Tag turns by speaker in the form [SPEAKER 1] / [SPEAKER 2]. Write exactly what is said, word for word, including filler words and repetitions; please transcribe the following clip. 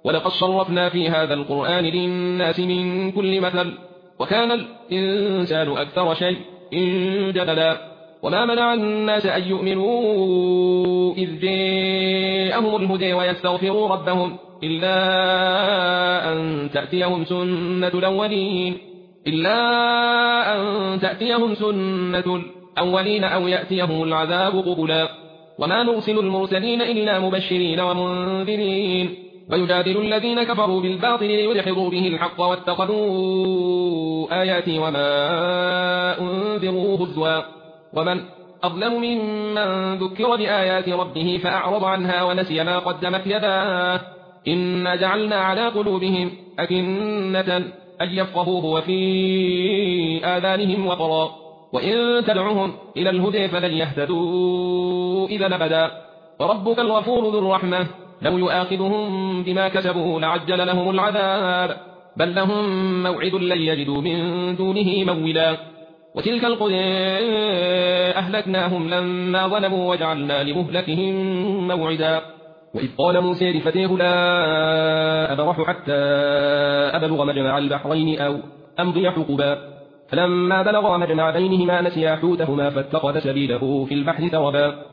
[SPEAKER 1] ولقد صرفنا في هذا القرآن للناس من كل مثل وكان الإنسان أكثر شيء جدلا وما منع الناس أن يؤمنوا إذ جاءهم الهدى ويستغفروا ربهم إلا أن تأتيهم سنة الأولين إلا أن تأتيهم سنة الأولين أو يأتيهم العذاب قبلا وما نرسل المرسلين إلا مبشرين ومنذرين ويجادل الذين كفروا بالباطل ليدحضوا به الحق واتخذوا آياتي وما أنذروا هزوا ومن أظلم ممن ذكر بآيات ربه فأعرض عنها ونسي ما قدمت يداه إنا جعلنا على قلوبهم أكنة أن يفقهوه وفي آذانهم وقرا وإن تدعهم إلى الهدى فلن يهتدوا إذا أبدا وربك الغفور ذو الرحمة لو يؤاخذهم بما كسبوا لعجل لهم العذاب بل لهم موعد لن يجدوا من دونه مولا وتلك القرى أهلكناهم لما ظلموا وجعلنا لمهلكهم موعدا وإذ قال موسى لفتيه لا أبرح حتى أبلغ مجمع البحرين أو أمضي حقبا فلما بلغا مجمع بينهما نسيا حوتهما فاتخذ سبيله في البحر سربا